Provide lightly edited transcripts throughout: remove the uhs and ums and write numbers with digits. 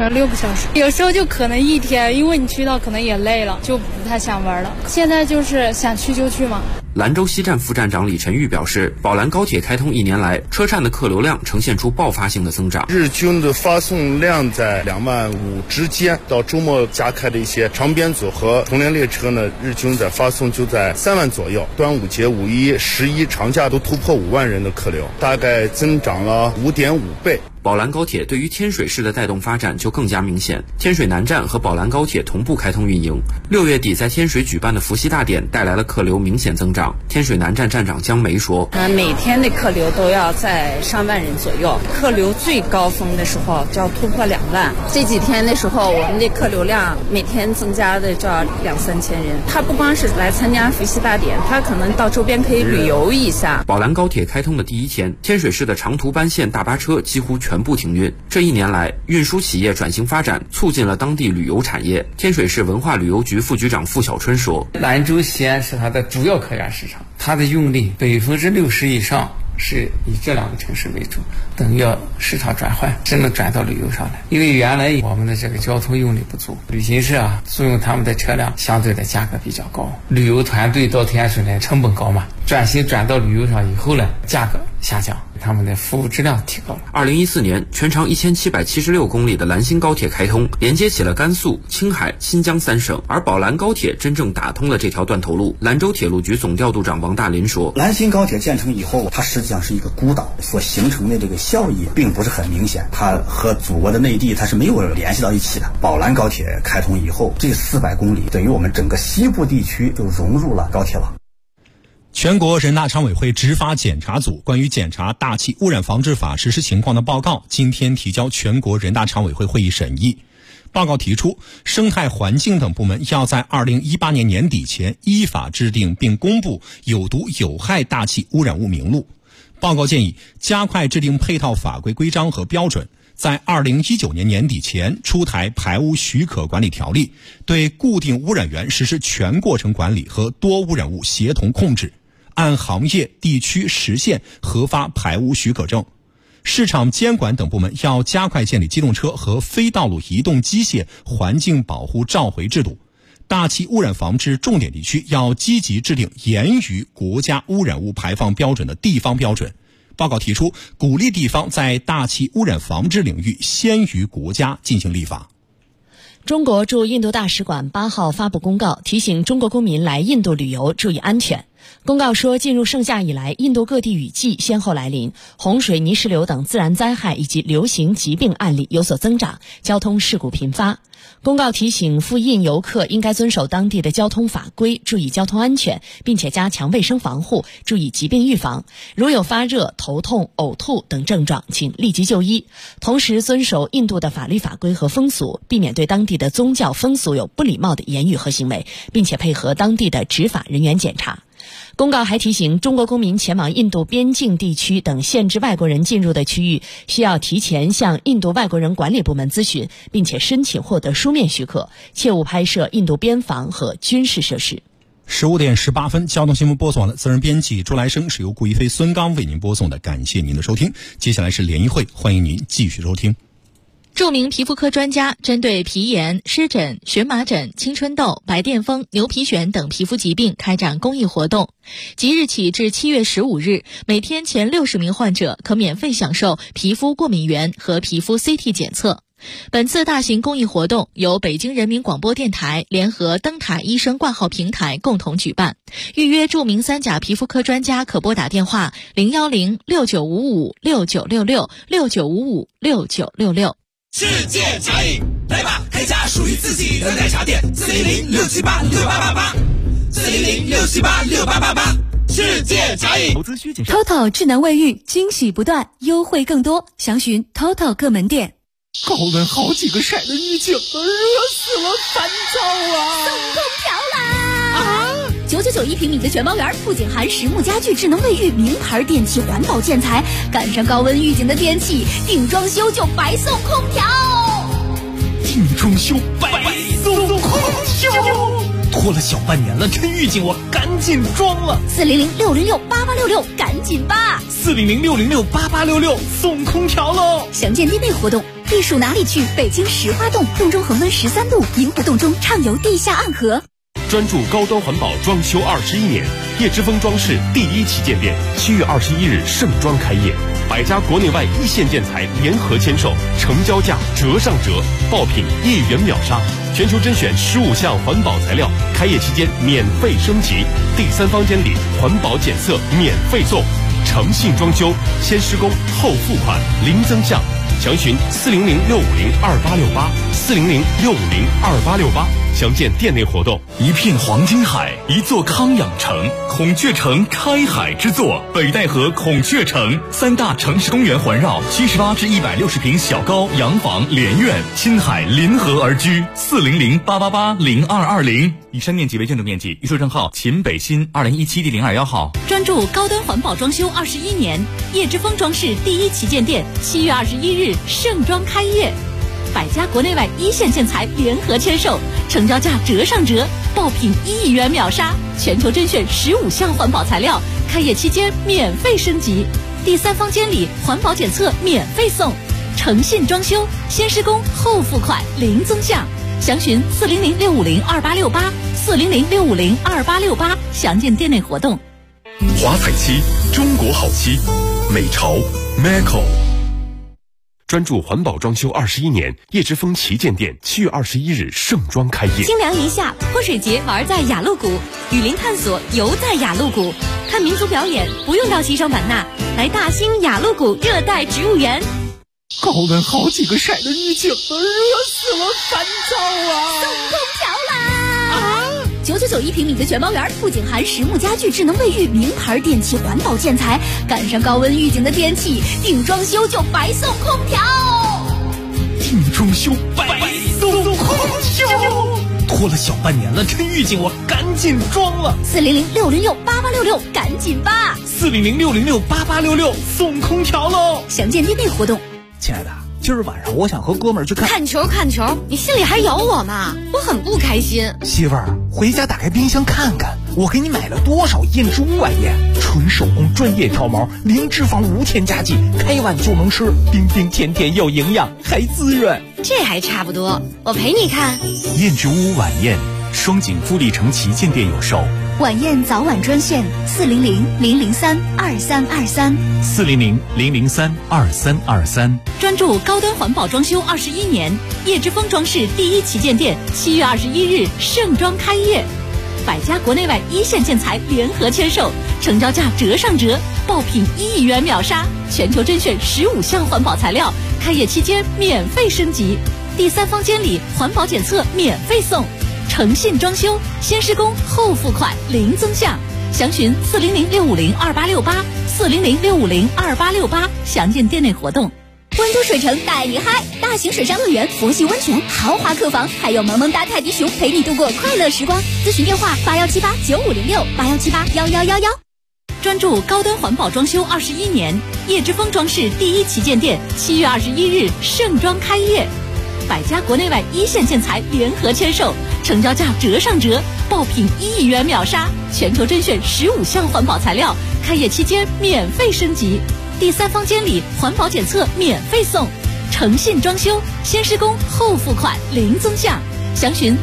6个小时，有时候就可能一天，因为你去到可能也累了，就不太想玩了。现在就是想去就去嘛。 兰州西站副站长李晨玉表示，宝兰高铁开通1年来，车站的客流量呈现出爆发性的增长， 日均的发送量在25000之间，到周末加开的一些长边组和同联列车呢，日均的发送就在3万左右。端午节、五一、11长假都突破5万人的客流，大概增长了5.5倍。 宝兰高铁对于天水市的带动发展就更加明显。天水南站和宝兰高铁同步开通运营，6月底在天水举办的伏羲大典带来了客流明显增长。天水南站站长江梅说， 每天的客流都要在上万人左右，客流最高峰的时候就要突破2万。这几天的时候，我们的客流量每天增加的就要2-3千人。他不光是来参加伏羲大典，他可能到周边可以旅游一下。 宝兰高铁开通的第一天，天水市的长途班线大巴车几乎全部停运。这1年来，运输企业转型发展，促进了当地旅游产业。天水市文化旅游局副局长付小春说， 兰州、西安是它的主要客源市场，它的用力60%以上是以这2个城市为主，等于要市场转换，真的转到旅游上来。因为原来我们的这个交通用力不足，旅行社租用他们的车辆相对的价格比较高，旅游团队到天水呢成本高嘛，转到旅游上以后呢，价格下降，他们的服务质量提高了。 2014年，全长1776公里的兰新高铁开通，连接起了甘肃、青海、新疆3省，而宝兰高铁真正打通了这条断头路。兰州铁路局总调度长王大林说， 兰新高铁建成以后，它实际上是一个孤岛，所形成的这个效益并不是很明显，它和祖国的内地它是没有联系到一起的。宝兰高铁开通以后，这400公里等于我们整个西部地区就融入了高铁网。 全国人大常委会执法检查组关于检查大气污染防治法实施情况的报告今天提交全国人大常委会会议审议。报告提出，生态环境等部门要在2018年年底前依法制定并公布有毒有害大气污染物名录。报告建议加快制定配套法规规章和标准，在2019年年底前出台排污许可管理条例，对固定污染源实施全过程管理和多污染物协同控制，按行业、地区、实现核发排污许可证。市场监管等部门要加快建立机动车和非道路移动机械环境保护召回制度。大气污染防治重点地区要积极制定严于国家污染物排放标准的地方标准。报告提出，鼓励地方在大气污染防治领域先于国家进行立法。 中国驻印度大使馆8号发布公告，提醒中国公民来印度旅游注意安全。公告说，进入盛夏以来，印度各地雨季先后来临，洪水、泥石流等自然灾害以及流行疾病案例有所增长，交通事故频发。公告提醒赴印游客应该遵守当地的交通法规，注意交通安全，并且加强卫生防护，注意疾病预防。如有发热、头痛、呕吐等症状，请立即就医。同时遵守印度的法律法规和风俗，避免对当地的宗教风俗有不礼貌的言语和行为，并且配合当地的执法人员检查。公告还提醒，中国公民前往印度边境地区等限制外国人进入的区域，需要提前向印度外国人管理部门咨询，并且申请获得书面许可，切勿拍摄印度边防和军事设施。 15点18分，交通新闻播送完了，责任编辑朱来生，是由顾一飞、孙刚为您播送的，感谢您的收听。接下来是联谊会，欢迎您继续收听。 著名皮肤科专家针对皮炎、湿疹、荨麻疹、青春痘、白癜风、牛皮癣等皮肤疾病开展公益活动。即日起至7月15日，每天前60名患者可免费享受皮肤过敏原和皮肤 CT 检测。本次大型公益活动由北京人民广播电台联合灯塔医生挂号平台共同举办。预约著名3甲皮肤科专家可拨打电话010-6955-6966 世界茶饮，来吧，开家属于自己的奶茶店，400-678-6888，400-678-6888，世界茶饮。投资需谨慎。 TOTO 智能卫浴，惊喜不断，优惠更多，详询 TOTO 各门店。 高温好几个晒的预警了，热死了，烦躁啊！ 送空调啦！999平米的全包园，不仅含实木家具、智能卫浴、名牌电器、环保建材，赶上高温预警的天气，定装修就白送空调。 定装修白送空调，拖了小半年了，趁预警我赶紧装了。 400-606-8866，赶紧吧！ 400-606-8866，送空调喽！ 详见店内活动。 避暑哪里去？北京石花洞，洞中恒温13度，银湖洞中畅游地下暗河。 专注高端环保装修21年，叶之峰装饰第一旗舰店7月21日盛装开业，100家国内外一线建材联合签售，成交价折上折，爆品1元秒杀，全球甄选15项环保材料，开业期间免费升级，第3方监理环保检测免费送，诚信装修，先施工后付款，零增项，详询400-650-2868，400-650-2868，详见店内活动。 一片黄金海，一座康养城，孔雀城开海之作，北戴河孔雀城，3大城市公园环绕，78至160平小高洋房连院，亲海临河而居，400-888-0220。以上面积为建筑面积，预售证号秦北新2017第021号。 专注高端环保装修21年，叶之峰装饰第一旗舰店7月21日盛装开业，100家国内外一线建材联合签售，成交价折上折，爆品1亿元秒杀，全球甄选15项环保材料，开业期间免费升级，第3方监理环保检测免费送，诚信装修，先施工后付款，零增项，详询400-650-2868，400-650-2868，详见店内活动。 华彩漆，中国好漆，美潮 Maco。专注环保装修21年，叶之峰旗舰店7月21日盛装开业。 清凉一下，泼水节玩在雅鹿谷，雨林探索游在雅鹿谷，看民族表演不用到西双版纳，来大兴雅鹿谷热带植物园。 高温好几个晒的预警了，热死了，烦躁啊！ 送空调啦！9991平米的全包园，不仅含实木家具、智能卫浴、名牌电器、环保建材，赶上高温预警的天气，定装修就白送空调。 定装修白送空调，拖了小半年了，趁预警我赶紧装了。 400-606-8866，赶紧吧 ！400-606-8866，送空调喽！ 详见店内活动。 亲爱的，今儿晚上我想和哥们儿去看球，你心里还有我吗？我很不开心。 媳妇儿，回家打开冰箱看看，我给你买了多少燕之屋晚宴，纯手工专业挑毛，零脂肪无添加剂，开碗就能吃，冰冰甜甜有营养，还滋润。 这还差不多，我陪你看。 燕之屋晚宴，双井富力城旗舰店有售。 晚宴早晚专线 400-003-2323，400-003-2323。 专注高端环保装修21年，叶之峰装饰第一旗舰店7月21日盛装开业，100家国内外一线建材联合签售，成交价折上折，爆品1亿元秒杀，全球甄选15项环保材料，开业期间免费升级，第3方监理环保检测免费送，诚信装修，先施工后付款，零增项，详询400-650-2868，400-650-2868，详见店内活动。 温都水城带你嗨，大型水上乐园、佛系温泉、豪华客房，还有萌萌哒泰迪熊陪你度过快乐时光。咨询电话81789506，81781111。 专注高端环保装修21年，叶之峰装饰第一旗舰店7月21日盛装开业，100家国内外一线建材联合签售，成交价折上折，爆品1亿元秒杀，全球甄选15项环保材料，开业期间免费升级，第3方监理环保检测免费送，诚信装修，先施工后付款，零增项，详询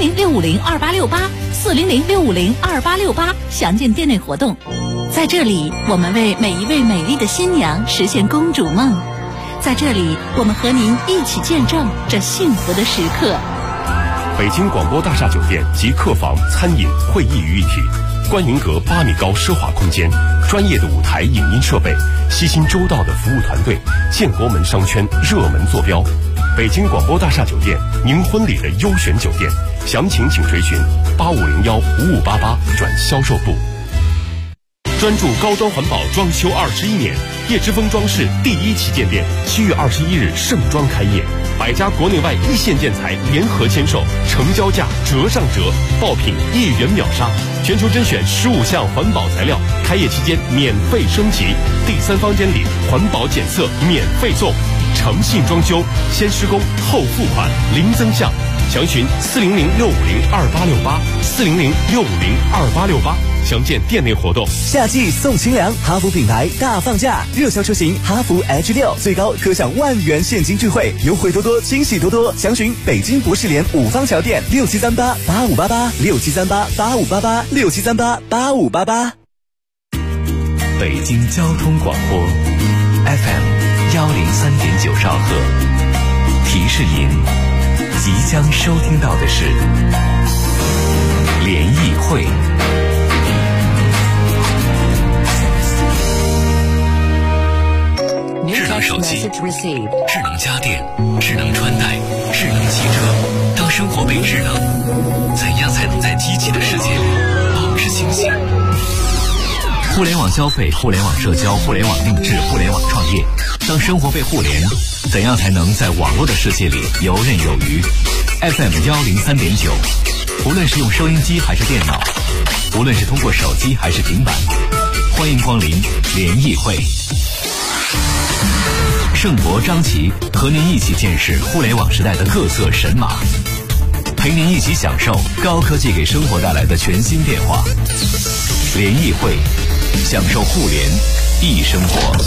400-650-2868，400-650-2868，详见店内活动。在这里，我们为每一位美丽的新娘实现公主梦，在这里，我们和您一起见证这幸福的时刻。 北京广播大厦酒店集客房、餐饮、会议于一体，观云阁8米高奢华空间，专业的舞台影音设备，悉心周到的服务团队，建国门商圈热门坐标。北京广播大厦酒店，您婚礼的优选酒店，详情请垂询8501-5588转销售部。专注高端环保装修21年，叶之峰装饰第一旗舰店7月21日盛装开业，100家国内外一线建材联合签售，成交价折上折，爆品1亿元秒杀，全球甄选15项环保材料，开业期间免费升级，第3方监理环保检测免费送，诚信装修，先施工后付款，零增项，详询400-650-2868，400-650-2868， 详见店内活动。 夏季送清凉，哈弗品牌大放价，热销车型哈弗 H6最高可享10000元现金智慧，优惠多多，惊喜多多。详询北京博士联五方桥店67388588，67388588，67388588。 北京交通广播 FM103.9兆赫，提示您即将收听到的是联谊会。智能手机、智能家电、智能穿戴、智能汽车，当生活被智能，怎样才能在机器的世界里保持清醒？互联网消费、互联网社交、互联网定制、互联网创业，当生活被互联，怎样才能在网络的世界里游刃有余？ FM103.9，无论是用收音机还是电脑，无论是通过手机还是平板，欢迎光临联谊会。盛博、张琪和您一起见识互联网时代的各色神马，陪您一起享受高科技给生活带来的全新变化。联谊会，享受互联易生活。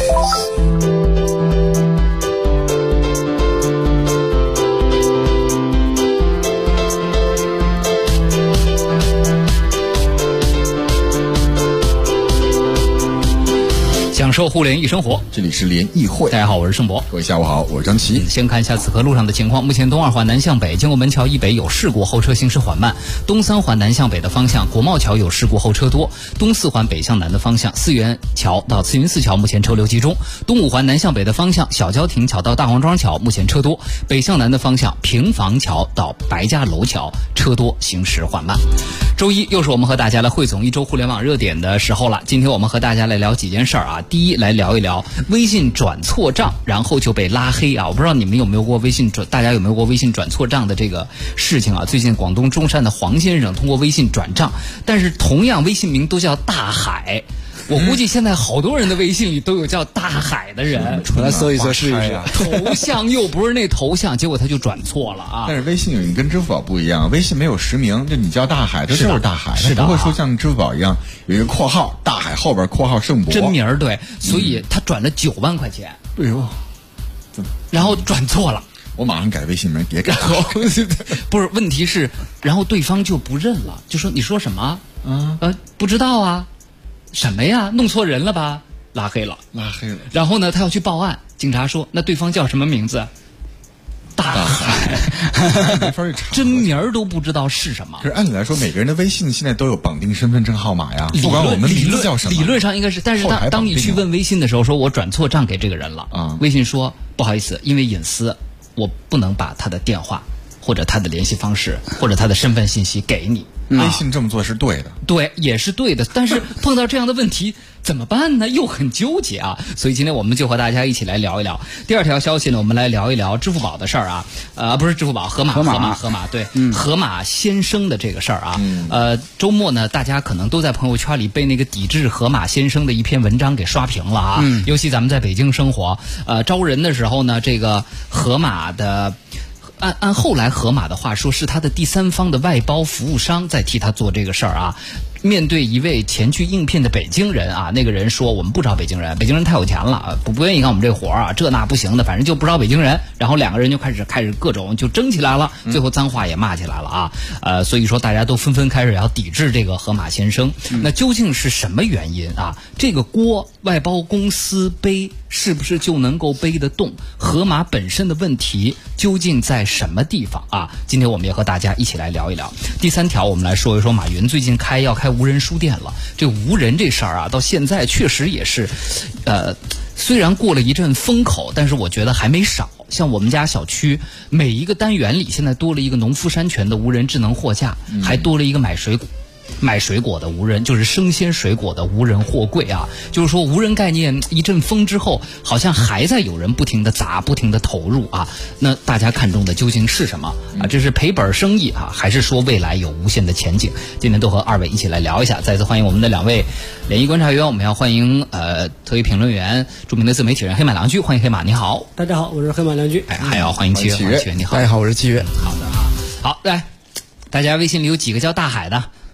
享受互联易生活，这里是联谊会。大家好，我是盛博。各位下午好，我是张琪。先看一下此刻路上的情况。目前东二环南向北，经过门桥以北有事故，后车行驶缓慢。东三环南向北的方向，国贸桥有事故，后车多。东四环北向南的方向，四元桥到慈云寺桥目前车流集中。东五环南向北的方向，小郊亭桥到大黄庄桥目前车多。北向南的方向，平房桥到白家楼桥车多，行驶缓慢。周一又是我们和大家来汇总一周互联网热点的时候了。今天我们和大家来聊几件事儿啊。第一，来聊一聊微信转错账，然后就被拉黑啊！我不知道你们有没有过大家有没有过微信转错账的这个事情啊？最近广东中山的黄先生通过微信转账，但是同样微信名都叫大海。我估计现在好多人的微信里都有叫大海的人， 出来搜一搜试一试。 头像又不是那头像，结果他就转错了啊！ 但是微信有一个跟支付宝不一样，微信没有实名，就你叫大海，这就是大海， 是的， 不会说像支付宝一样有一个括号大海后边括号盛博真名，对，所以他转了9万块钱。 哎呦， 然后转错了。 我马上改微信名，别改。 不是，问题是，然后对方就不认了，就说你说什么？不知道啊。什么呀？弄错人了吧？拉黑了。然后呢，他要去报案，警察说那对方叫什么名字？大海， 没法去查， 真名都不知道是什么。 可是按理来说，每个人的微信现在都有绑定身份证号码呀，不管我们名字叫什么， 理论上应该是。但是当你去问微信的时候，说我转错账给这个人了啊，微信说不好意思，因为隐私，我不能把他的电话或者他的联系方式或者他的身份信息给你。 微信这么做是对的， 对，也是对的。但是碰到这样的问题怎么办呢？又很纠结啊。所以今天我们就和大家一起来聊一聊。第二条消息呢，我们来聊一聊支付宝的事儿啊。不是支付宝，盒马，对，盒马先生的这个事儿啊。周末呢，大家可能都在朋友圈里被那个抵制盒马先生的一篇文章给刷屏了啊。尤其咱们在北京生活，招人的时候呢，这个盒马的。按后来盒马的话说，是他的第三方的外包服务商在替他做这个事儿啊。面对一位前去应聘的北京人啊，那个人说我们不招北京人，北京人太有钱了啊，不愿意干我们这活啊，这那不行的，反正就不招北京人。然后两个人就开始各种就争起来了，最后脏话也骂起来了啊。所以说大家都纷纷开始要抵制这个盒马先生。那究竟是什么原因啊？这个锅外包公司背是不是就能够背得动？盒马本身的问题究竟在什么地方啊？今天我们也和大家一起来聊一聊。第三条，我们来说一说马云最近要开无人书店了。这无人这事儿啊，到现在确实也是，虽然过了一阵风口，但是我觉得还没少。像我们家小区每一个单元里，现在多了一个农夫山泉的无人智能货架，还多了一个买水果的无人，就是生鲜水果的无人货柜啊。就是说无人概念一阵风之后，好像还在有人不停的砸，不停的投入啊。那大家看中的究竟是什么啊？这是赔本生意啊，还是说未来有无限的前景？今天都和二位一起来聊一下。再次欢迎我们的两位联谊观察员，我们要欢迎特约评论员、著名的自媒体人黑马良驹，欢迎黑马，你好。 大家好，我是黑马良驹。 还要欢迎契约，你好。 大家好，我是契约。 好的啊，好来。大家微信里有几个叫大海的？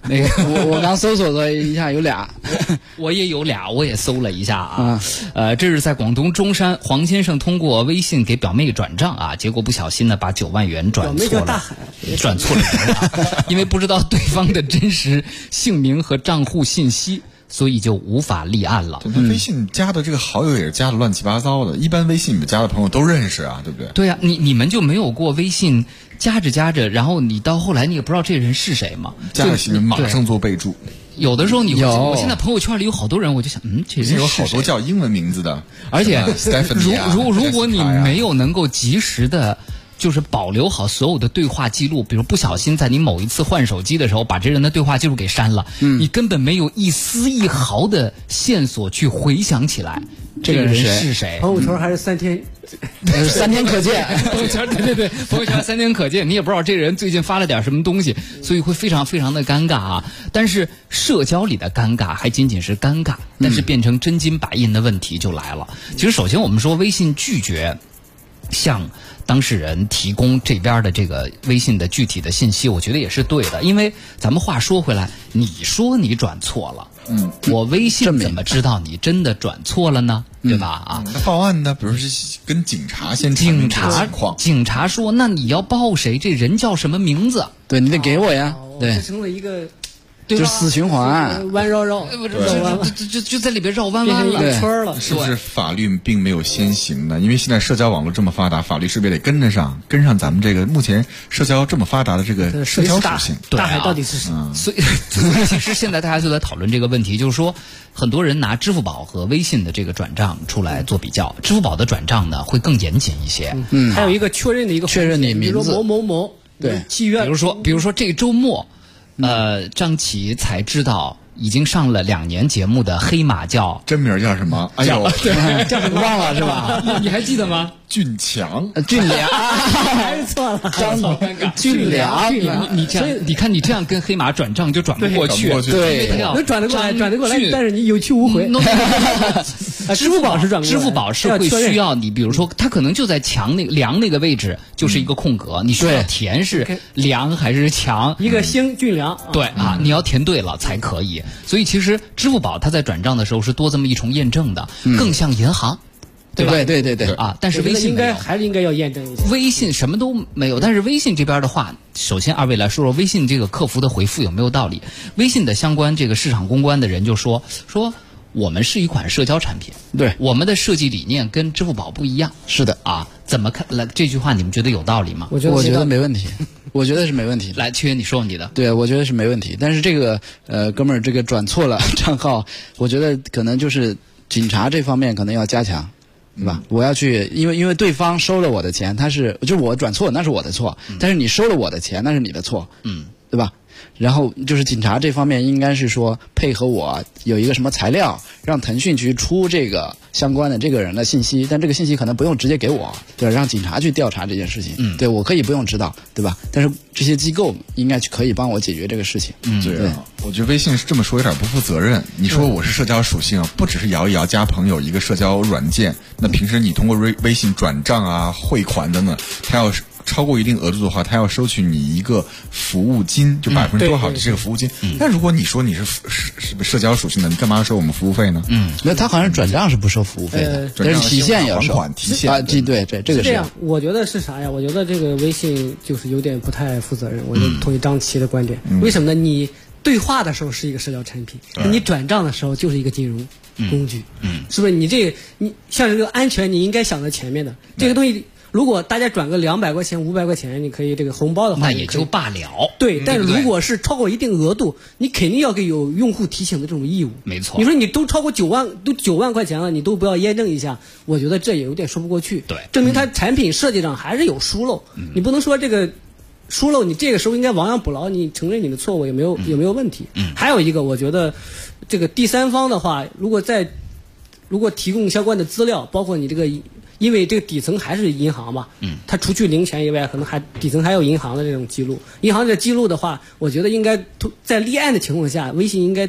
那个我刚搜索了一下，有俩， 我也有俩，我也搜了一下啊。这是在广东中山，黄先生通过微信给表妹转账啊，结果不小心呢把9万元转错了，转错了人了，因为不知道对方的真实姓名和账户信息。所以就无法立案了。 微信加的这个好友也是加的乱七八糟的，一般微信你们加的朋友都认识啊，对不对？ 对啊，你们就没有过微信加着，然后你到后来你也不知道这人是谁嘛？ 加了新人马上做备注。 有的时候我现在朋友圈里有好多人，我就想，这人有好多叫英文名字的， 而且如果你没有能够及时的。就是保留好所有的对话记录，比如不小心在你某一次换手机的时候把这人的对话记录给删了，你根本没有一丝一毫的线索去回想起来这个人是谁。 朋友圈还是3天可见， 朋友圈对，朋友圈3天可见，你也不知道这人最近发了点什么东西，所以会非常非常的尴尬啊。但是社交里的尴尬还仅仅是尴尬，但是变成真金白银的问题就来了。其实首先我们说微信拒绝向当事人提供这边的这个微信的具体的信息，我觉得也是对的，因为咱们话说回来，你说你转错了，我微信怎么知道你真的转错了呢？对吧？啊， 那报案呢？比如是跟警察先警察说，那你要报谁？这人叫什么名字？ 对你得给我呀。对， 这成了一个。 就死循环， 弯绕， 就在里边绕弯弯了， 圈了。 是不是法律并没有先行呢？因为现在社交网络这么发达，法律是不是也得跟上咱们这个目前社交这么发达的这个社交属性？ 大海到底是什么？所以其实现在大家就在讨论这个问题，就是说很多人拿支付宝和微信的这个转账出来做比较，支付宝的转账呢会更严谨一些， 还有一个确认的一个确认你名字， 比如说某某对契约， 比如说这个周末。张琪才知道已经上了2年节目的黑马叫真名叫什么？哎呦， 叫什么忘了是吧？ 你还记得吗？ 俊良， 还是错了， 好尴尬。 俊良， 你这样，你看你这样跟黑马转账就转不过去， 对， 能转得过来，但是你有去无回。支付宝是转不过来， 支付宝是会需要你，比如说他可能就在墙梁那个位置就是一个空格，你需要填是梁还是墙， 一个星俊良， 对啊，你要填对了才可以。所以其实支付宝它在转账的时候是多这么一重验证的，更像银行。对吧？ 对啊！但是微信还是应该要验证一下。 微信什么都没有，但是微信这边的话，首先二位来说说微信这个客服的回复有没有道理？微信的相关这个市场公关的人就说我们是一款社交产品， 对， 我们的设计理念跟支付宝不一样。 是的啊，怎么看？来这句话你们觉得有道理吗？ 我觉得没问题，我觉得是没问题。 来，缺你说你的。 对，我觉得是没问题。但是这个哥们儿这个转错了账号，我觉得可能就是警察这方面可能要加强。对吧？我要去，因为对方收了我的钱，就是我转错，那是我的错。但是你收了我的钱，那是你的错。对吧？然后就是警察这方面应该是说配合我有一个什么材料，让腾讯去出这个相关的这个人的信息，但这个信息可能不用直接给我，对吧？让警察去调查这件事情。对，我可以不用知道，对吧？但是这些机构应该可以帮我解决这个事情。 对啊，我觉得微信是这么说有点不负责任。你说我是社交属性，不只是摇一摇加朋友一个社交软件，那平时你通过微信转账啊、汇款等等，它要超过一定额度的话，他要收取你一个服务金，就%多少的这个服务金。那如果你说你是社交属性的，你干嘛要收我们服务费呢？ 那他好像转账是不收服务费的，但是提现要收。 提现啊，对，这个是这样。我觉得是啥呀？我觉得这个微信就是有点不太负责任。我就同意张琪的观点。为什么呢？你对话的时候是一个社交产品，你转账的时候就是一个金融工具。是不是？你像这个安全，你应该想在前面的这个东西。如果大家转个200块钱、500块钱，你可以这个红包的话， 那也就罢了。 对，但是如果是超过一定额度，你肯定要给有用户提醒的这种义务。 没错。 你说你都超过9万块钱了，你都不要验证一下，我觉得这也有点说不过去。 对， 证明它产品设计上还是有疏漏。你不能说这个疏漏，你这个时候应该亡羊补牢，你承认你的错误也没有问题。还有一个，我觉得这个第三方的话，如果提供相关的资料，包括你这个。因为这个底层还是银行嘛，它除去零钱以外，可能底层还有银行的这种记录。银行的记录的话，我觉得应该在立案的情况下，微信应该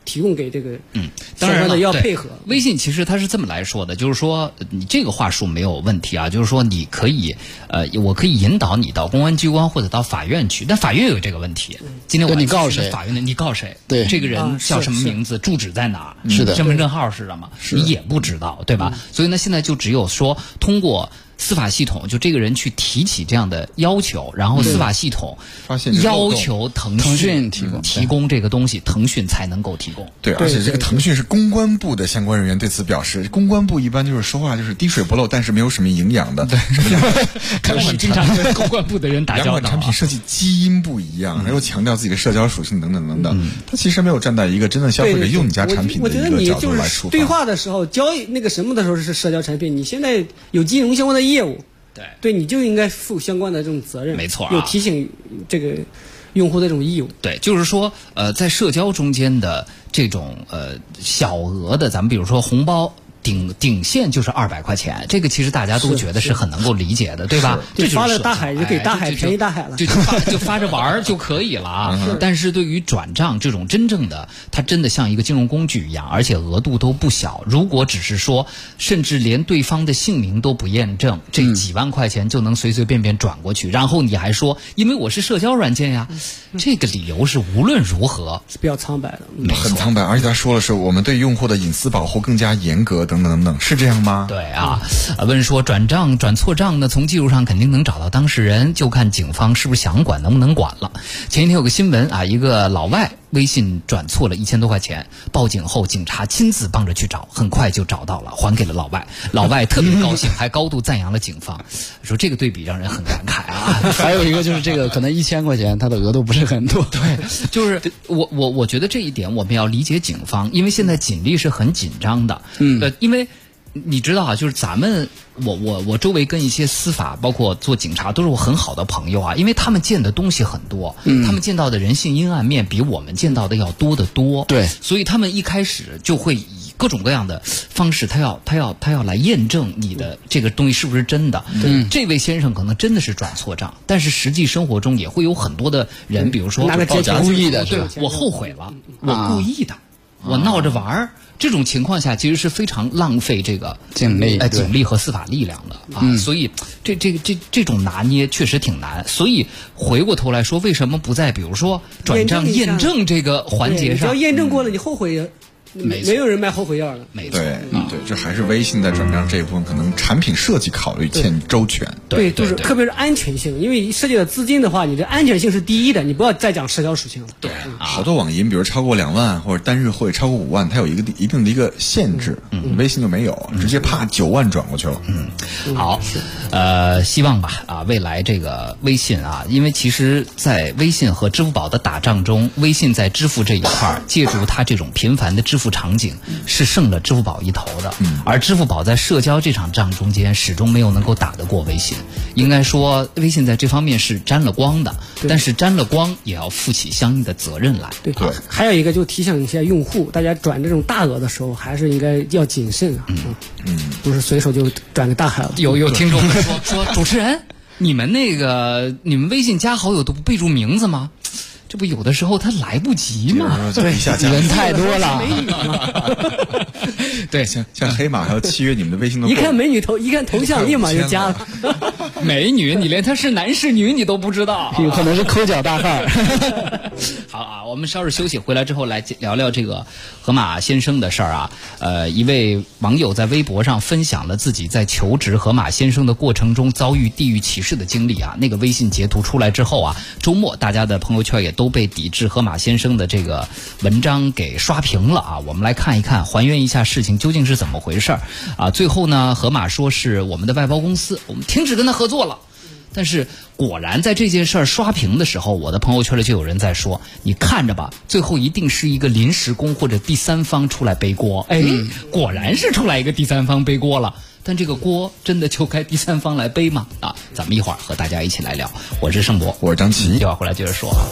提供给这个当然了， 要配合。 微信其实它是这么来说的，就是说你这个话术没有问题啊，就是说你可以我可以引导你到公安机关或者到法院去，但法院有这个问题。今天我你告谁？ 法院的你告谁？ 对， 这个人叫什么名字？住址在哪？ 是的， 身份证号是什么？你也不知道，对吧？所以呢，现在就只有说通过司法系统，就这个人去提起这样的要求，然后司法系统要求腾讯提供这个东西，腾讯才能够提供。 对，而且这个腾讯是公关部的相关人员对此表示，公关部一般就是说话就是滴水不漏，但是没有什么营养的。对， 看来你经常跟公关部的人打交道。 两款产品设计基因不一样，然后强调自己的社交属性等等等等，它其实没有站在一个真的消费者用你家产品的一个角度来出发。 对话的时候交易那个什么的时候是社交产品，你现在有金融相关的业务，对，你就应该负相关的这种责任， 没错， 有提醒这个用户的这种义务。 对，就是说，在社交中间的这种小额的，咱们比如说红包。顶线就是200块钱，这个其实大家都觉得是很能够理解的，对吧？ 这发了大海就给大海便宜大海了， 就发着玩就可以了啊。但是对于转账这种真正的，它真的像一个金融工具一样，而且额度都不小。如果只是说，甚至连对方的姓名都不验证，这几万块钱就能随随便便转过去，然后你还说因为我是社交软件呀，这个理由是无论如何是比较苍白的， 很苍白。而且他说的是我们对用户的隐私保护更加严格等等等等，是这样吗？ 对啊，问说转错账呢，从技术上肯定能找到当事人，就看警方是不是想管能不能管了。前一天有个新闻啊，一个老外微信转错了1000多块钱，报警后警察亲自帮着去找，很快就找到了，还给了老外。老外特别高兴，还高度赞扬了警方，说这个对比让人很感慨啊。 还有一个就是这个可能1000块钱，它的额度不是很多。 对，就是我觉得这一点我们要理解警方，因为现在警力是很紧张的。因为你知道啊，就是咱们我周围跟一些司法包括做警察都是我很好的朋友啊，因为他们见的东西很多，他们见到的人性阴暗面比我们见到的要多得多。 对， 所以他们一开始就会以各种各样的方式，他要来验证你的这个东西是不是真的。这位先生可能真的是转错账，但是实际生活中也会有很多的人，比如说故意的， 对，我后悔了，我故意的，我闹着玩儿。这种情况下其实是非常浪费这个警力和司法力量的啊，所以这种拿捏确实挺难。所以回过头来说，为什么不在比如说转账验证这个环节上？ 只要验证过了，你后悔没有人卖后悔药了。 没错， 对，这还是微信在转账这一部分可能产品设计考虑欠周全。 对，就是特别是安全性，因为涉及到资金的话，你的安全性是第一的，你不要再讲社交属性了。 对， 好多网银，比如超过2万或者单日会超过5万，它有一定的一个限制。微信就没有，直接啪9万转过去了。 好，希望吧啊，未来这个微信啊，因为其实在微信和支付宝的打仗中，微信在支付这一块借助它这种频繁的支付场景是胜了支付宝一头的，而支付宝在社交这场仗中间始终没有能够打得过微信。应该说微信在这方面是沾了光的，但是沾了光也要负起相应的责任来。 对，还有一个就提醒一下用户，大家转这种大额的时候还是应该要谨慎啊，不是随手就转个大海了。 有听众说主持人，你们微信加好友都不备注名字吗？这不有的时候他来不及吗？ 对，人太多了。 美女嘛， 对，像黑马还有契约你们的微信都一看美女一看头像立马就加了。 美女，你连她是男是女你都不知道， 有可能是抠脚大汉。 好啊，我们稍事休息，回来之后来聊聊这个河马先生的事儿啊。一位网友在微博上分享了自己在求职河马先生的过程中遭遇地域歧视的经历啊。那个微信截图出来之后啊，周末大家的朋友圈也都被抵制河马先生的这个文章给刷屏了啊。我们来看一看，还原一下事情究竟是怎么回事啊。最后呢，河马说是我们的外包公司，我们停止跟他合作了。但是果然在这件事儿刷屏的时候，我的朋友圈里就有人在说，你看着吧，最后一定是一个临时工或者第三方出来背锅。果然是出来一个第三方背锅了，但这个锅真的就该第三方来背吗？啊，咱们一会儿和大家一起来聊。我是盛博， 我是张琪， 一会儿回来接着说啊。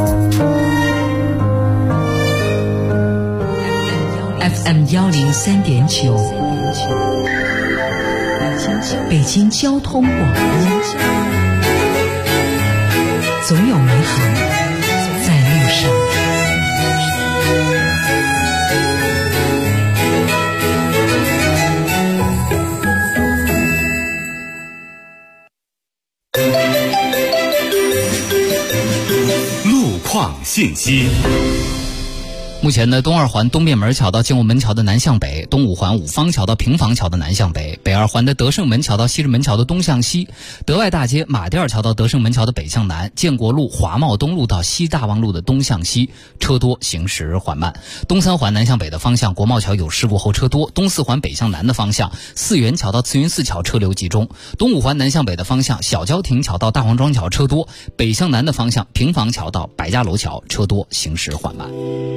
FM 103.9，北京交通广播，总有美好在路上。 况信息。 目前呢，东二环东便门桥到建国门桥的南向北，东五环五方桥到平房桥的南向北，北二环的德胜门桥到西直门桥的东向西，德外大街马甸桥到德胜门桥的北向南，建国路华贸东路到西大望路的东向西，车多，行驶缓慢。东三环南向北的方向，国贸桥有事故后车多；东四环北向南的方向，四元桥到慈云寺桥车流集中；东五环南向北的方向，小郊亭桥到大黄庄桥车多；北向南的方向，平房桥到百家楼桥车多，行驶缓慢。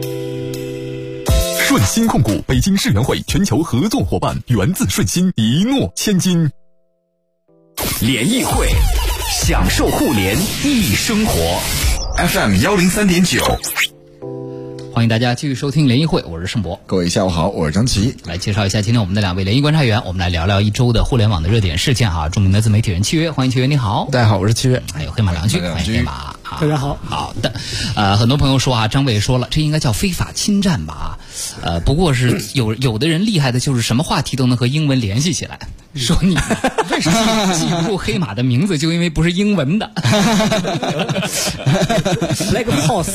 顺鑫控股北京世园会全球合作伙伴，源自顺鑫，一诺千金。联谊会，享受互联易生活。FM 103.9。 欢迎大家继续收听联谊会，我是盛博。 各位下午好，我是张琪。 来介绍一下今天我们的两位联谊观察员，我们来聊聊一周的互联网的热点事件哈。著名的自媒体人契约，欢迎契约，你好。 大家好，我是契约。 还有黑马梁居，欢迎黑马。 大家好。 好的，很多朋友说啊，张伟说了，这应该叫非法侵占吧？不过是有的人厉害的就是什么话题都能和英文联系起来。说你为什么记不住黑马的名字，就因为不是英文的。 来个 pause。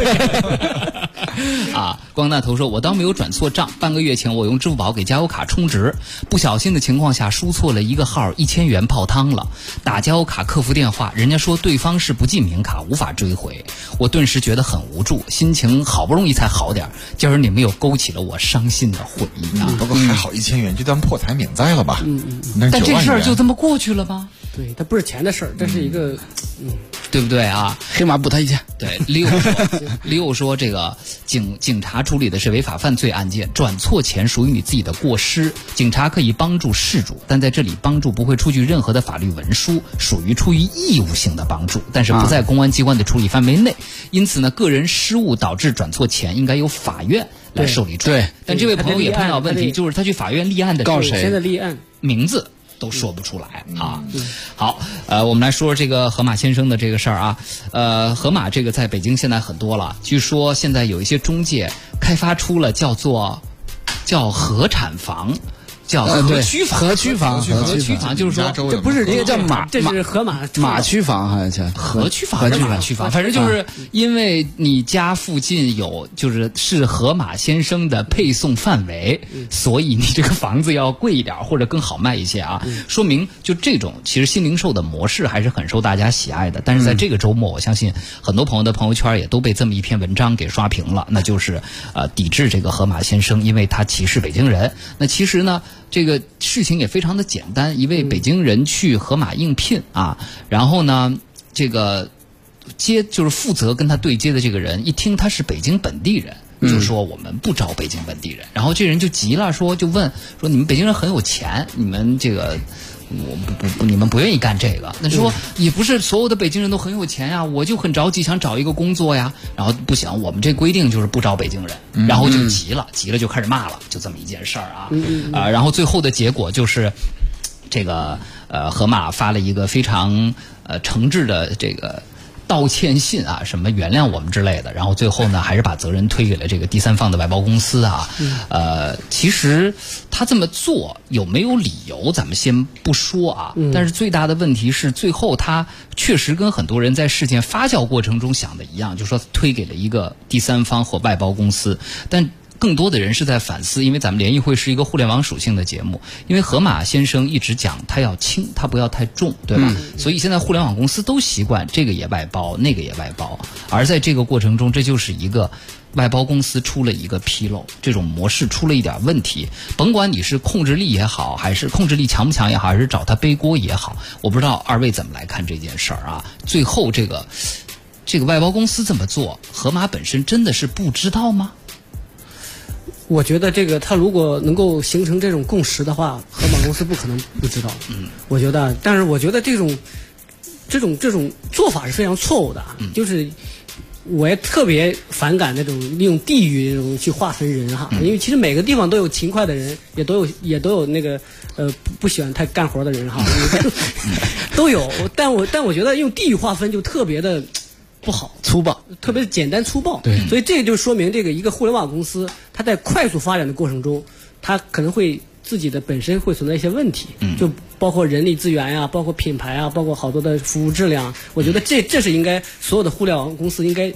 啊，光大头说，我倒没有转错账。半个月前我用支付宝给加油卡充值，不小心的情况下输错了一个号，1000元泡汤了。打加油卡客服电话，人家说对方是不记名卡，无法追回。我顿时觉得很无助，心情好不容易才好点。今儿你们又勾起了我伤心的回忆啊！ 不过还好1000元就当破财免灾了吧？ 但这事儿就这么过去了吧？ 对，它不是钱的事儿，这是一个， 对不对啊？ 黑马不抬价。 对，李友说这个警察处理的是违法犯罪案件，转错钱属于你自己的过失，警察可以帮助事主，但在这里帮助不会出具任何的法律文书，属于出于义务性的帮助，但是不在公安机关的处理范围内。因此呢，个人失误导致转错钱，应该由法院来受理处理。但这位朋友也碰到问题，就是他去法院立案的时候， 告谁？ 现在立案名字都说不出来啊。好，我们来说这个河马先生的这个事儿啊。河马这个在北京现在很多了，据说现在有一些中介开发出了叫合产房。叫河区房， 河区房就是说， 这不是这个叫马，这是河马区房，好像叫河区房还是马区房，反正就是因为你家附近有是河马先生的配送范围，所以你这个房子要贵一点或者更好卖一些啊。说明就这种其实新零售的模式还是很受大家喜爱的。但是在这个周末，我相信很多朋友的朋友圈也都被这么一篇文章给刷屏了，那就是抵制这个河马先生，因为他歧视北京人。那其实呢，这个事情也非常的简单，一位北京人去河马应聘啊，然后呢，这个就是负责跟他对接的这个人，一听他是北京本地人，就说我们不招北京本地人。然后这人就急了，就问说你们北京人很有钱，你们这个。你们不愿意干这个，那说也不是所有的北京人都很有钱呀，我就很着急想找一个工作呀，然后不行，我们这规定就是不招北京人，然后就急了就开始骂了，就这么一件事儿啊。然后最后的结果就是这个河马发了一个非常诚挚的这个道歉信啊，什么原谅我们之类的，然后最后呢还是把责任推给了这个第三方的外包公司啊。其实他这么做有没有理由咱们先不说啊，但是最大的问题是最后他确实跟很多人在事件发酵过程中想的一样，就是说推给了一个第三方或外包公司，但更多的人是在反思，因为咱们联谊会是一个互联网属性的节目，因为河马先生一直讲他要轻，他不要太重，对吧？所以现在互联网公司都习惯这个也外包，那个也外包，而在这个过程中，这就是一个外包公司出了一个纰漏，这种模式出了一点问题，甭管你是控制力也好，还是控制力强不强也好，还是找他背锅也好，我不知道二位怎么来看这件事儿啊？最后这个外包公司这么做，河马本身真的是不知道吗？ 我觉得这个他如果能够形成这种共识的话，河马公司不可能不知道。我觉得，但是我觉得这种做法是非常错误的。就是我也特别反感那种利用地域这种去划分人哈，因为其实每个地方都有勤快的人，也都有那个不喜欢太干活的人哈，都有。但我觉得用地域划分就特别的不好， 粗暴， 特别简单粗暴。 对， 所以这就说明这个一个互联网公司，它在快速发展的过程中，它可能会自己的本身会存在一些问题，就包括人力资源呀，包括品牌啊，包括好多的服务质量。我觉得这是应该所有的互联网公司应该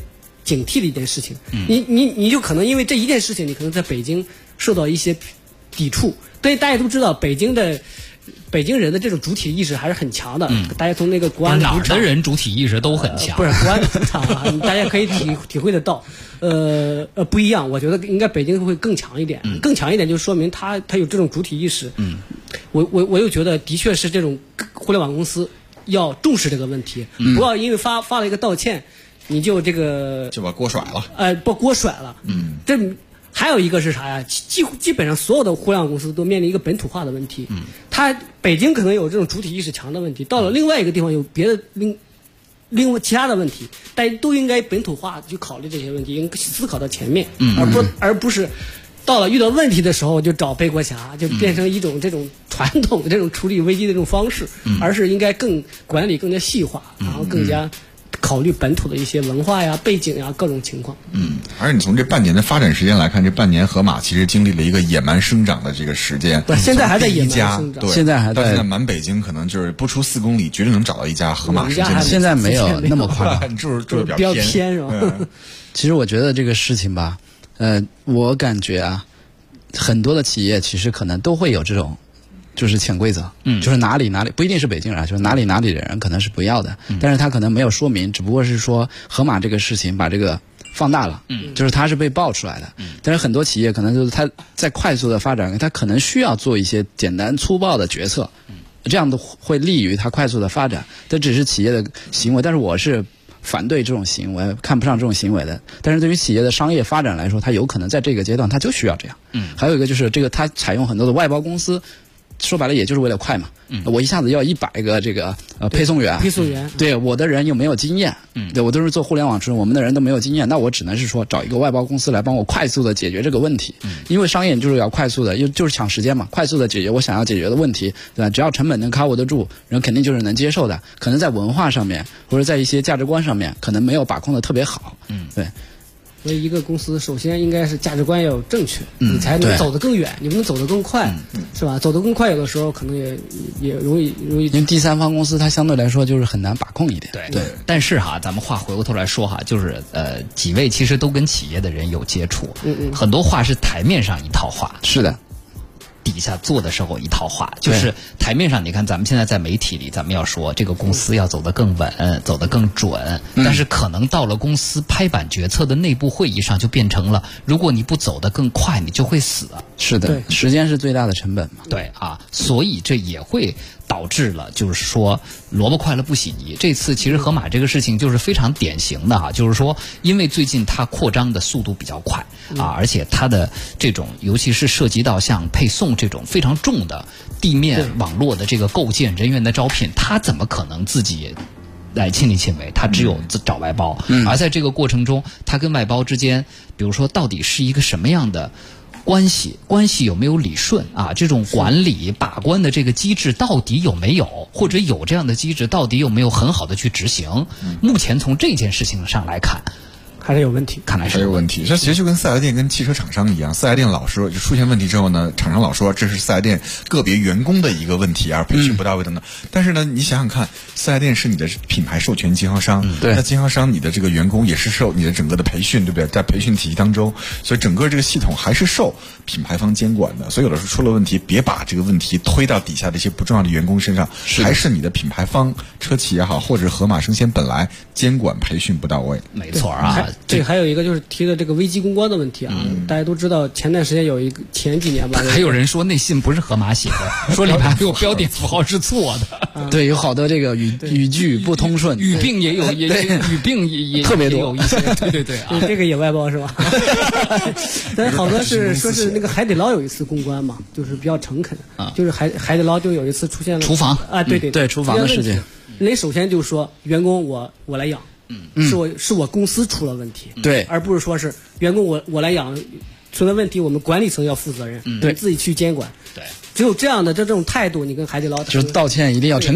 警惕的一件事情。你就可能因为这一件事情，你可能在北京受到一些抵触。对，大家都知道北京人的这种主体意识还是很强的。大家从那个国安哪儿的人主体意识都很强， 不是国安的主场啊，大家可以体会得到。不一样，我觉得应该北京会更强一点。更强一点就说明他有这种主体意识。我又觉得的确是这种互联网公司要重视这个问题，不要因为发了一个道歉，你就把锅甩了。 把锅甩了。这还有一个是啥呀？基本上所有的互联网公司都面临一个本土化的问题。北京可能有这种主体意识强的问题，到了另外一个地方有别的另外其他的问题，大家都应该本土化去考虑这些问题，应该思考到前面，而不是到了遇到问题的时候就找背锅侠，就变成一种这种传统的这种处理危机的这种方式，而是应该管理更加细化，然后更加考虑本土的一些文化呀、背景呀各种情况。 而你从这半年的发展时间来看，这半年盒马其实经历了一个野蛮生长的这个时间。 现在还在野蛮生长， 现在满北京可能就是不出4公里，绝对能找到一家盒马生鲜店。 现在没有那么夸张， 就是比较偏是吧？ 其实我觉得这个事情吧，我感觉啊，很多的企业其实可能都会有这种。就是潜规则，就是哪里不一定是北京人，就是哪里的人可能是不要的，但是他可能没有说明，只不过是说盒马这个事情把这个放大了，就是它是被爆出来的，但是很多企业可能就是它在快速的发展，它可能需要做一些简单粗暴的决策，这样的会利于它快速的发展。这只是企业的行为，但是我是反对这种行为，看不上这种行为的。但是对于企业的商业发展来说，它有可能在这个阶段它就需要这样。还有一个就是这个它采用很多的外包公司。说白了，也就是为了快嘛。我一下子要100个这个配送员，对我的人又没有经验，对我都是做互联网出身，我们的人都没有经验，那我只能是说找一个外包公司来帮我快速的解决这个问题。因为商业就是要快速的，就是抢时间嘛，快速的解决我想要解决的问题，对吧？只要成本能 cover 得住，人肯定就是能接受的。可能在文化上面或者在一些价值观上面，可能没有把控的特别好。对。 所以一个公司首先应该是价值观要有正确，你才能走得更远，你不能走得更快，是吧？走得更快有的时候可能也容易， 因为第三方公司它相对来说就是很难把控一点。 对，但是咱们话回过头来说就是几位其实都跟企业的人有接触，很多话是台面上一套话， 是的。 底下做的时候一套话，就是台面上你看咱们现在在媒体里咱们要说这个公司要走得更稳，走得更准，但是可能到了公司拍板决策的内部会议上就变成了，如果你不走得更快你就会死。 是的，时间是最大的成本嘛。 对所以这也会导致了就是说萝卜快了不洗泥。这次其实盒马这个事情就是非常典型的就是说因为最近它扩张的速度比较快而且它的这种尤其是涉及到像配送这种非常重的地面网络的这个构建人员的招聘，它怎么可能自己来亲力亲为，他只有找外包。而在这个过程中，他跟外包之间比如说到底是一个什么样的关系有没有理顺这种管理把关的这个机制到底有没有，或者有这样的机制到底有没有很好的去执行？目前从这件事情上来看还是有问题， 看来是有问题。这其实就跟四 S 店跟汽车厂商一样，四 S 店老说就出现问题之后呢，厂商老说这是四 S 店个别员工的一个问题培训不到位等等。但是呢，你想想看，四 S 店是你的品牌授权经销商，那经销商你的这个员工也是受你的整个的培训，对不对？在培训体系当中，所以整个这个系统还是受品牌方监管的。所以有的时候出了问题，别把这个问题推到底下的一些不重要的员工身上，还是你的品牌方车企也好，或者盒马生鲜本来监管培训不到位。 没错这还有一个就是提的这个危机公关的问题大家都知道，前段时间前几年吧， 还有人说那信不是盒马写的，说里面还有标点符号是错的。 对，有好多这个语句不通顺， 语病也有，语病也特别多， 有一些。对这个也外包是吧？但是好多是说是那个海底捞有一次公关嘛，就是比较诚恳就是海底捞就有一次出现了厨房对厨房的事情， 人首先就说员工我来养。是我公司出了问题， 对， 而不是说是员工我来养，出了问题我们管理层要负责任，对，自己去监管， 对， 只有这样的这种态度，你跟海底捞就是道歉一定要诚恳，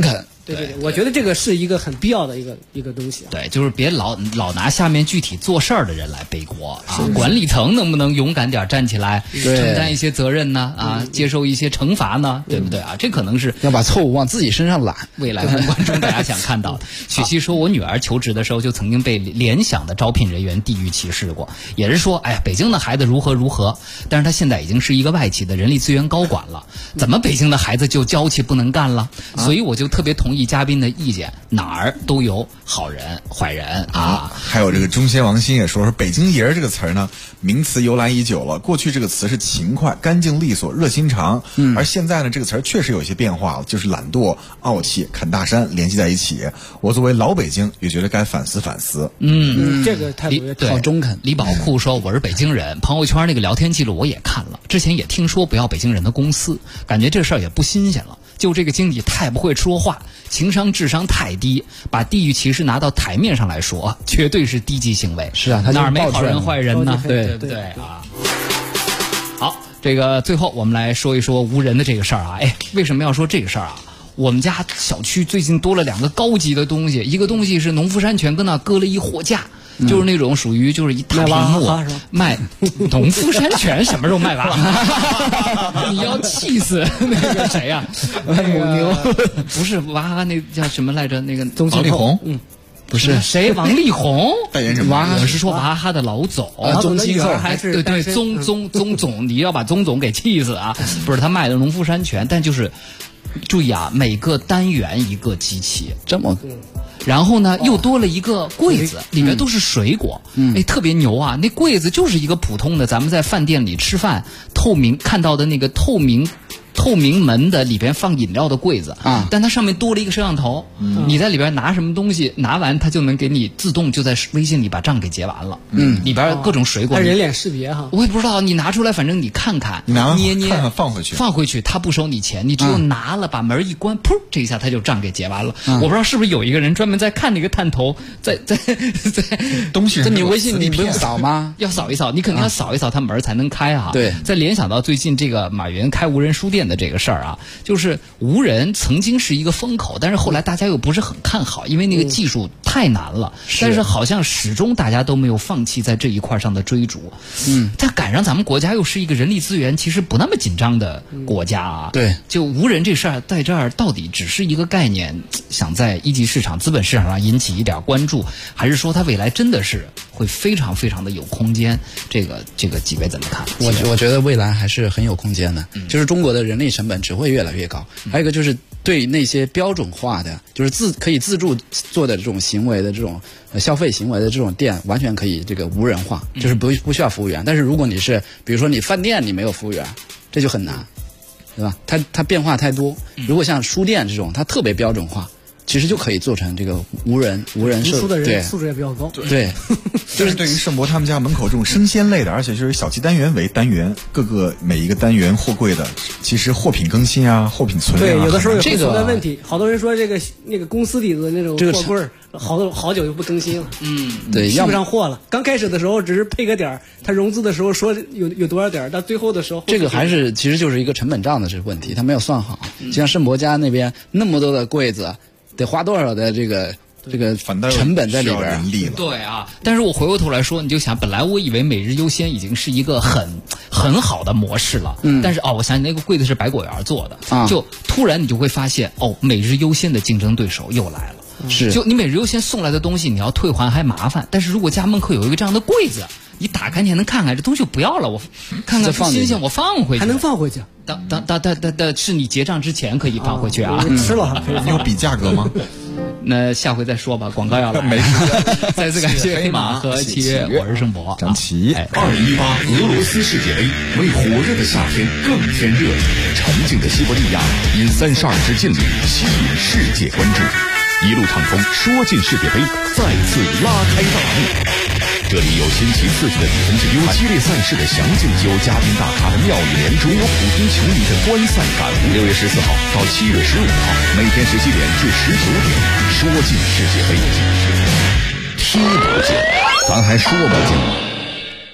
对，我觉得这个是一个很必要的一个东西。 对，就是别老拿下面具体做事儿的人来背锅啊，管理层能不能勇敢点站起来，承担一些责任呢？啊，接受一些惩罚呢？对不对啊？这可能是要把错误往自己身上揽。 未来公关中大家想看到的。许熙说，我女儿求职的时候就曾经被联想的招聘人员地域歧视过，也是说，哎呀，北京的孩子如何，但是他现在已经是一个外企的人力资源高管了，怎么北京的孩子就娇气不能干了？所以我就特别同意嘉宾的意见，哪儿都有好人坏人啊。 还有这个中仙王鑫也说北京爷儿这个词儿呢，名词由来已久了。过去这个词是勤快、干净利索、热心肠，而现在呢，这个词儿确实有一些变化了，就是懒惰、傲气、砍大山联系在一起。我作为老北京，也觉得该反思反思。 这个态度好中肯。 李宝库说，我是北京人，朋友圈那个聊天记录我也看了，之前也听说不要北京人的公司，感觉这事儿也不新鲜了。就这个经理太不会说话，情商智商太低，把地域歧视拿到台面上来说，绝对是低级行为。 是啊，他哪儿没好人坏人呢？ 对不对啊？好，这个最后我们来说一说无人的这个事儿啊。哎，为什么要说这个事儿啊？我们家小区最近多了2个高级的东西，一个东西是农夫山泉跟那搁了一货架。就是那种属于就是一大屏幕卖农夫山泉什么时候卖娃哈？你要气死那个谁呀？ 母牛不是娃哈哈，那叫什么来着？那个王力宏， 不是谁？王力宏代言什么？ 我是说娃哈哈的老总， 宗基克还是对宗总，你要把宗总给气死啊！不是他卖的农夫山泉，但就是注意啊，每个单元一个机器， 这么。 然后呢，又多了一个柜子，里面都是水果，哎，特别牛啊！那柜子就是一个普通的，咱们在饭店里吃饭透明看到的那个透明门的里边放饮料的柜子啊，但它上面多了一个摄像头，你在里边拿什么东西，拿完它就能给你自动就在微信里把账给结完了。里边各种水果， 它人脸识别哈， 我也不知道，你拿出来，反正你看看，捏捏， 放回去， 它不收你钱，你只有拿了把门一关，噗，这一下它就账给结完了。我不知道是不是有一个人专门在看那个探头，在东西， 你微信你不用扫吗？ 要扫一扫，你肯定要扫一扫，它门才能开哈。 对， 再联想到最近这个马云开无人书店的这个事儿啊，就是无人曾经是一个风口，但是后来大家又不是很看好，因为那个技术太难了。但是好像始终大家都没有放弃在这一块上的追逐。但赶上咱们国家又是一个人力资源其实不那么紧张的国家啊。 对， 就无人这事儿在这儿到底只是一个概念，想在一级市场、资本市场上引起一点关注，还是说它未来真的是会非常非常的有空间？这个几位怎么看？ 我觉得未来还是很有空间的，就是中国的人力成本只会越来越高。还有一个就是对那些标准化的，就是可以自助做的这种行为的这种消费行为的这种店，完全可以这个无人化，就是不需要服务员。但是如果你是比如说你饭店你没有服务员，这就很难，对吧？它变化太多。如果像书店这种，它特别标准化。其实就可以做成这个无人读书的人素质也比较高。 对， 就是对于盛博他们家门口这种生鲜类的，而且就是小鸡单元为单元，每一个单元货柜的，其实货品更新啊，货品存量对，有的时候有存在问题。好多人说那个公司里的那种货柜好久就不更新了， 对， 续不上货了。刚开始的时候只是配个点儿，他融资的时候说有多少点儿，到最后的时候这个其实就是一个成本账的这个问题，他没有算好。就像盛博家那边那么多的柜子。得花多少的这个成本在里边？ 对啊，但是我回过头来说，你就想，本来我以为每日优先已经是一个很好的模式了，但是我想起那个柜子是百果园做的，就突然你就会发现，每日优先的竞争对手又来了。 是， 就你每日优先送来的东西，你要退还还麻烦，但是如果家门口有一个这样的柜子，你打开你还能看看这东西就不要了，我看看不新鲜，我放回去， 还能放回去。 是你结账之前可以放回去啊。 吃了， 你有比价格吗？ 那下回再说吧，广告要来。 没事。 再次感谢黑马和契约，我是盛博。 张琪。 2018俄罗斯世界杯为火热的夏天更添热力，沉静的西伯利亚因32支劲旅吸引世界关注，一路畅通，说进世界杯再次拉开大幕。这里有新奇刺激的比分之有激烈赛事的详尽，有嘉宾大咖的妙语连珠，有普通球迷的观赛感悟。6月14号到7月15号，每天17点至19点，说进世界杯，听不见，咱还说不进。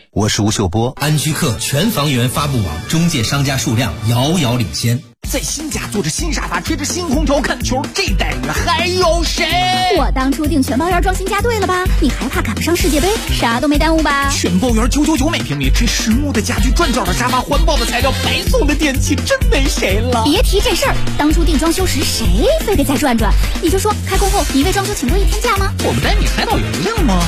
我是吴秀波。 安居客全房源发布网中介商家数量遥遥领先。 在新家坐着新沙发，吹着新空调看球，这待遇还有谁？ 我当初订全包园装新家对了吧？你还怕赶不上世界杯？啥都没耽误吧？ 全包园999每平米，这实木的家具，转角的沙发，环保的材料，白送的电器，真没谁了。 别提这事儿，当初订装修时谁非得再转转？你就说开工后你为装修请多1天假吗？ 我们带你海岛邮令吗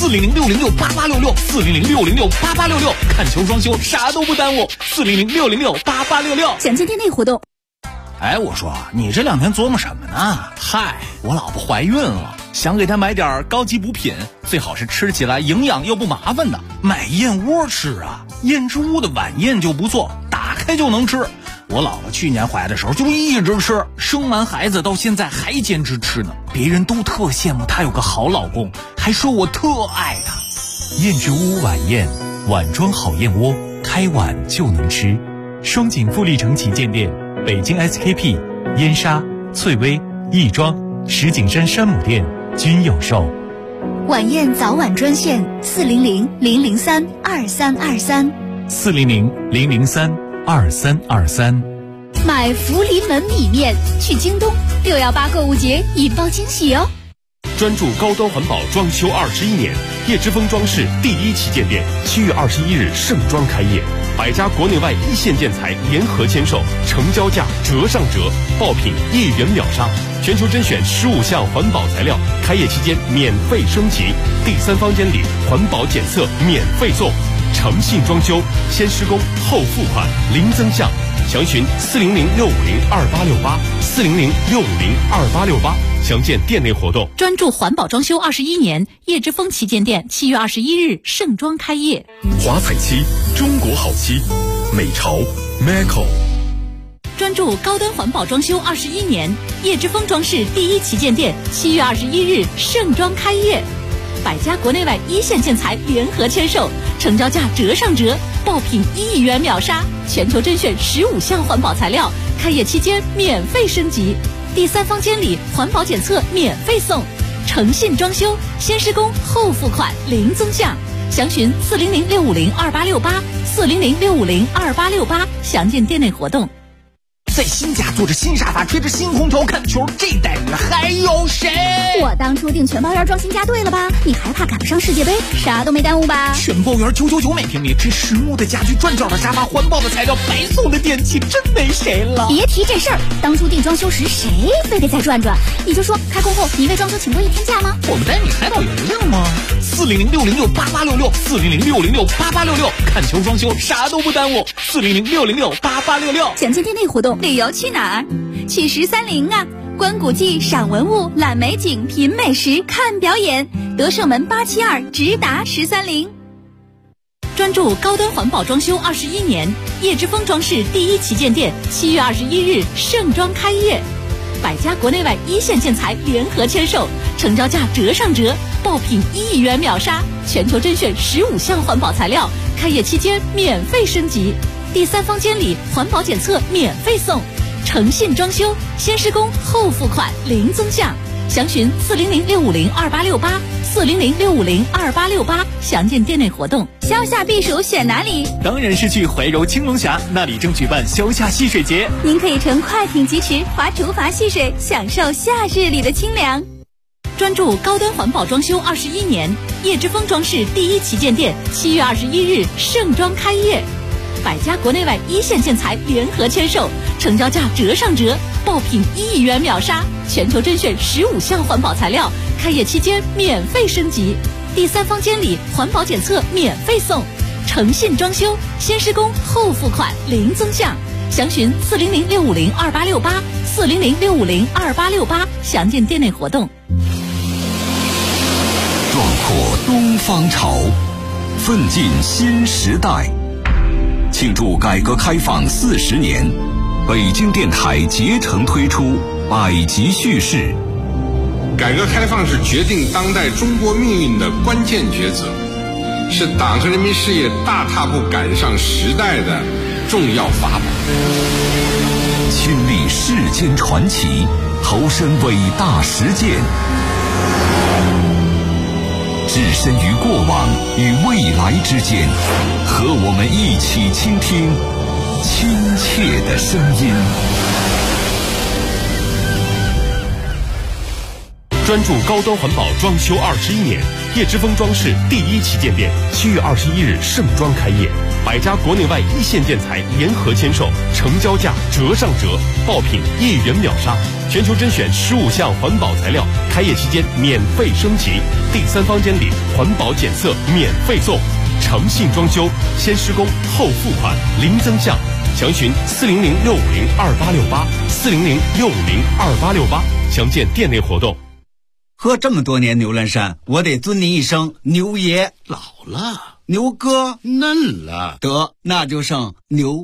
？400-606-8866，400-606-8866，看球装修啥都不耽误，400-606-8866。 详见店内活动。 哎，我说你这2天琢磨什么呢？嗨，我老婆怀孕了，想给她买点高级补品，最好是吃起来营养又不麻烦的。买燕窝吃啊，燕之屋的晚宴就不错，打开就能吃。我老婆去年怀的时候就一直吃，生完孩子到现在还坚持吃呢。别人都特羡慕她有个好老公，还说我特爱她。 燕之屋晚宴，碗装好燕窝，开碗就能吃。双井富力城旗舰店，北京 SKP、燕莎、翠微、亦庄、石景山山姆店均有售。 晚宴早晚专线400-003-2323。 400-003-2323。 买福临门米面，去京东618购物节引爆惊喜哦！ 专注高端环保装修21年，叶之峰装饰第1旗舰店7月21日盛装开业，100家国内外一线建材联合签售，成交价折上折，爆品1元秒杀，全球甄选15项环保材料，开业期间免费升级，第3方监理环保检测免费送，诚信装修，先施工后付款，零增项。详询400-650-2868，400-650-2868，详见店内活动。 专注环保装修21年，叶之峰旗舰店7月21日盛装开业。 华彩漆，中国好漆，美潮 Maco。 专注高端环保装修21年，叶之峰装饰第1旗舰店7月21日盛装开业，100家国内外一线建材联合签售，成交价折上折，爆品1元秒杀，全球甄选15项环保材料，开业期间免费升级，第3方监理环保检测免费送，诚信装修，先施工后付款，零增项。详询400-650-2868，400-650-2868，详见店内活动。 在新家坐着新沙发，吹着新空调看球，这待遇还有谁？ 我当初订全包园装新家对了吧？你还怕赶不上世界杯？啥都没耽误吧？ 全包园999每平米，这实木的家具，转角的沙发，环保的材料，白送的电器，真没谁了。 别提这事儿，当初订装修时谁非得再转转？你就说开工后你为装修请多1天假吗？ 我们带你海岛邮令吗？400-606-8866，400-605-8866，看球装修啥都不耽误，400-606-8866。 详见店内活动。旅游去哪儿？去13陵啊！观古迹、赏文物、览美景、品美食、看表演。德胜门872直达13陵。 专注高端环保装修21年，叶之峰装饰第1旗舰店7月21日盛装开业，100家国内外一线建材联合签售，成交价折上折，爆品1元秒杀，全球甄选15项环保材料，开业期间免费升级，第3方监理环保检测免费送，诚信装修，先施工后付款，零增项。详询400-650-2868，400-650-2868，详见店内活动。 消夏避暑选哪里？ 当然是去怀柔青龙峡，那里正举办消夏戏水节。 您可以乘快艇疾驰，划竹筏戏水，享受夏日里的清凉。 专注高端环保装修21年，叶之峰装饰第1旗舰店7月21日盛装开业，100家国内外一线建材联合签售，成交价折上折，爆品1元秒杀，全球甄选15项环保材料，开业期间免费升级，第3方监理环保检测免费送，诚信装修，先施工后付款，零增项。详询400-650-2868，400-650-2868，详见店内活动。 壮阔东方潮，奋进新时代。庆祝改革开放40年，北京电台竭诚推出百集叙事。 改革开放是决定当代中国命运的关键抉择，是党和人民事业大踏步赶上时代的重要法宝。 亲历世间传奇，投身伟大实践， 置身于过往与未来之间，和我们一起倾听亲切的声音。 专注高端环保装修21年，叶之峰装饰第一旗舰店7月21日盛装开业，100家国内外一线建材联合签售，成交价折上折，爆品1元秒杀，全球甄选15项环保材料，开业期间免费升级，第三方监理，环保检测免费送，诚信装修，先施工后付款，零增项，详询400-650-2868，400-650-2868，详见店内活动。 喝这么多年牛栏山，我得尊您一声牛爷。 老了， 牛哥嫩了， 得那就剩牛